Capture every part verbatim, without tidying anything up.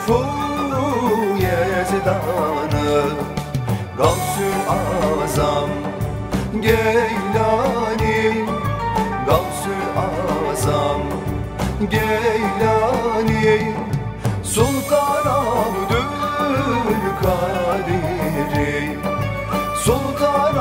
lütfu yezdanı, Gavs-ı Azam Geylani, Gavs-ı Azam Geylani, Sultan Abdülkadir'i, Sultan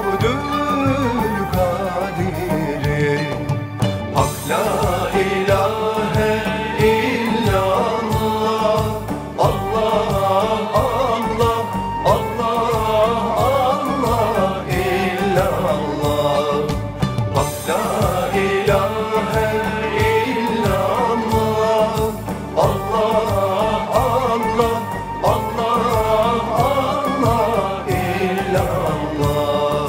Abdülkadir'i. Hak la ilahe illallah, Allah Allah Allah Allah illallah. Hak la ilahe illallah, Allah Allah Allah Allah illallah.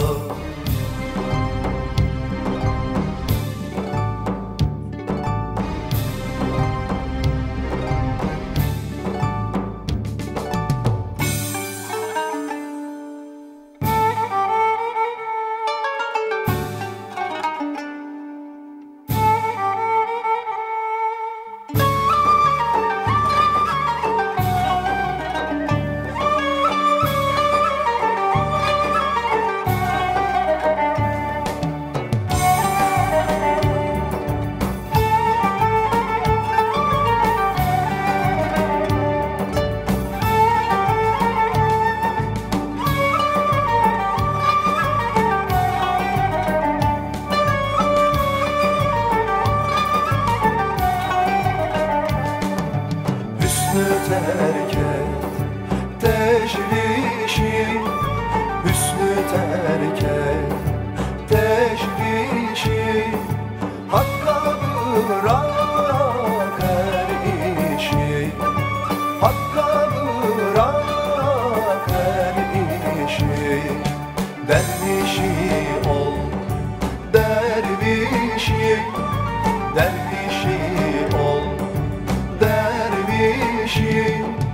Hüsnü terk et teşvişi, hüsnü terk et teşvişi. Hakka bırak her işi, Hakka bırak her işi. Dervişi ol dervişi, dervişi ol dervişi.